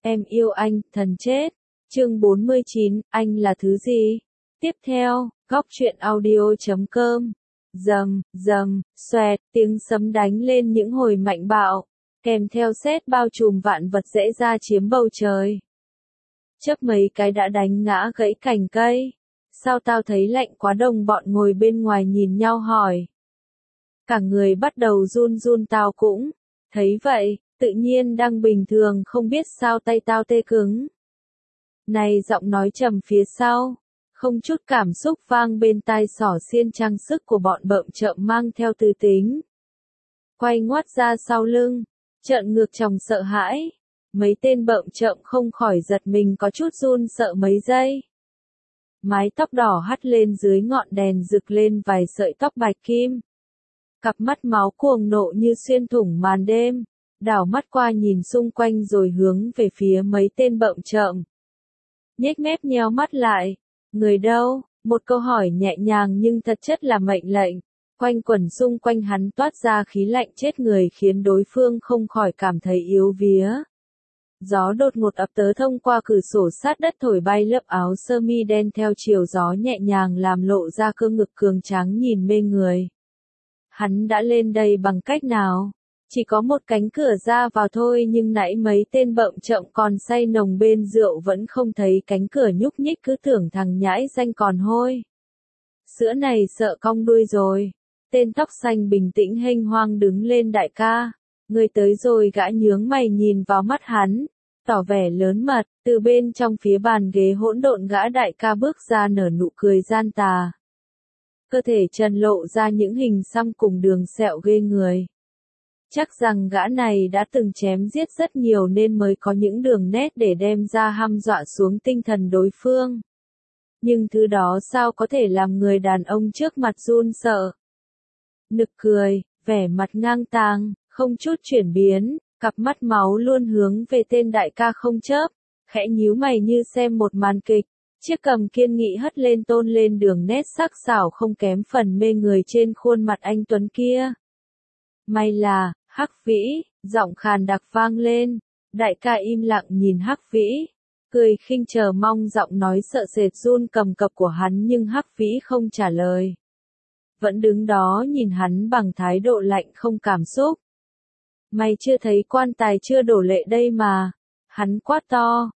Em yêu anh, thần chết. Chương 49, anh là thứ gì? Tiếp theo, góc truyện audio.com. Rầm, rầm, xoẹt, tiếng sấm đánh lên những hồi mạnh bạo, kèm theo sét bao trùm vạn vật dễ ra chiếm bầu trời. Chớp mấy cái đã đánh ngã gãy cành cây. Sao tao thấy lạnh quá, đồng bọn ngồi bên ngoài nhìn nhau hỏi. Cả người bắt đầu run run, tao cũng thấy vậy, tự nhiên đang bình thường không biết sao tay tao tê cứng. Này, giọng nói trầm phía sau, không chút cảm xúc vang bên tai, xỏ xiên trang sức của bọn bợm trợm mang theo tư tính. Quay ngoắt ra sau lưng, trợn ngược tròng sợ hãi. Mấy tên bợm trợm không khỏi giật mình, có chút run sợ mấy giây. Mái tóc đỏ hắt lên dưới ngọn đèn rực lên vài sợi tóc bạch kim. Cặp mắt máu cuồng nộ như xuyên thủng màn đêm, đảo mắt qua nhìn xung quanh rồi hướng về phía mấy tên bợm trợm. Nhếch mép nheo mắt lại. Người đâu? Một câu hỏi nhẹ nhàng nhưng thật chất là mệnh lệnh. Quanh quẩn xung quanh hắn toát ra khí lạnh chết người, khiến đối phương không khỏi cảm thấy yếu vía. Gió đột ngột ập tới thông qua cửa sổ sát đất, thổi bay lớp áo sơ mi đen theo chiều gió nhẹ nhàng, làm lộ ra cơ ngực cường tráng nhìn mê người. Hắn đã lên đây bằng cách nào? Chỉ có một cánh cửa ra vào thôi, nhưng nãy mấy tên bợm trợm còn say nồng bên rượu vẫn không thấy cánh cửa nhúc nhích, cứ tưởng thằng nhãi danh còn hôi sữa này sợ cong đuôi rồi. Tên tóc xanh bình tĩnh hênh hoang đứng lên. Đại ca, người tới rồi. Gã nhướng mày nhìn vào mắt hắn, tỏ vẻ lớn mật. Từ bên trong phía bàn ghế hỗn độn, gã đại ca bước ra nở nụ cười gian tà. Cơ thể trần lộ ra những hình xăm cùng đường sẹo ghê người. Chắc rằng gã này đã từng chém giết rất nhiều nên mới có những đường nét để đem ra hăm dọa xuống tinh thần đối phương. Nhưng thứ đó sao có thể làm người đàn ông trước mặt run sợ. Nực cười, vẻ mặt ngang tàng, không chút chuyển biến, cặp mắt máu luôn hướng về tên đại ca không chớp, khẽ nhíu mày như xem một màn kịch. Chiếc cằm kiên nghị hất lên, tôn lên đường nét sắc sảo không kém phần mê người trên khuôn mặt anh tuấn kia. May là, Hắc Vĩ, giọng khàn đặc vang lên. Đại ca im lặng nhìn Hắc Vĩ, cười khinh chờ mong. Giọng nói sợ sệt run cầm cập của hắn, nhưng Hắc Vĩ không trả lời. Vẫn đứng đó nhìn hắn bằng thái độ lạnh không cảm xúc. Mày chưa thấy quan tài chưa đổ lệ đây mà. Hắn quát to,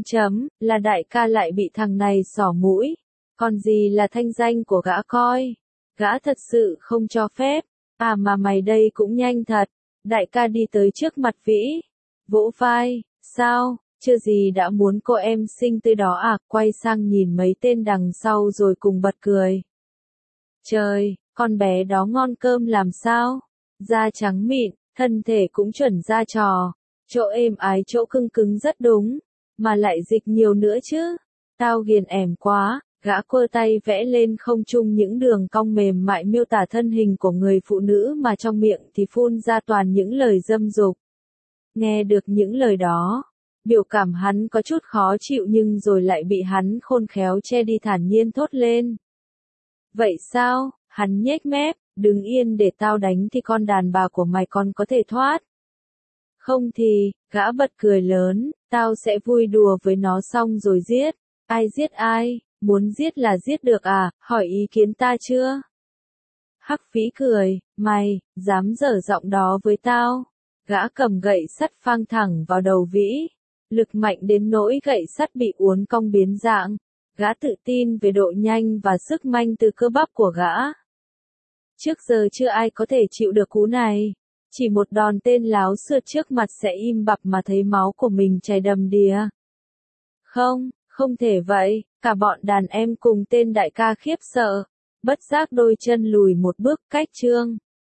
là đại ca lại bị thằng này xỏ mũi. Còn gì là thanh danh của gã coi. Gã thật sự không cho phép. À mà mày đây cũng nhanh thật. Đại ca đi tới trước mặt Vĩ, vỗ vai. Sao, chưa gì đã muốn cô em xinh tươi đó à? Quay sang nhìn mấy tên đằng sau rồi cùng bật cười. Trời, con bé đó ngon cơm làm sao? Da trắng mịn, thân thể cũng chuẩn da trò. Chỗ êm ái, chỗ cưng cứng rất đúng. Mà lại dịch nhiều nữa chứ. Tao ghiền ẻm quá. Gã quơ tay vẽ lên không trung những đường cong mềm mại miêu tả thân hình của người phụ nữ, mà trong miệng thì phun ra toàn những lời dâm dục. Nghe được những lời đó, biểu cảm hắn có chút khó chịu nhưng rồi lại bị hắn khôn khéo che đi, thản nhiên thốt lên. Vậy sao? Hắn nhếch mép, đứng yên để tao đánh thì con đàn bà của mày còn có thể thoát. Không thì, gã bật cười lớn, tao sẽ vui đùa với nó xong rồi giết. Ai giết ai? Muốn giết là giết được à? Hỏi ý kiến ta chưa? Hắc Vĩ cười, mày, dám dở giọng đó với tao? Gã cầm gậy sắt phang thẳng vào đầu Vĩ. Lực mạnh đến nỗi gậy sắt bị uốn cong biến dạng. Gã tự tin về độ nhanh và sức mạnh từ cơ bắp của gã. Trước giờ chưa ai có thể chịu được cú này. Chỉ một đòn tên láo xượt trước mặt sẽ im bặt mà thấy máu của mình chảy đầm đìa. Không thể vậy. Cả bọn đàn em cùng tên đại ca khiếp sợ, bất giác đôi chân lùi một bước. Cách chương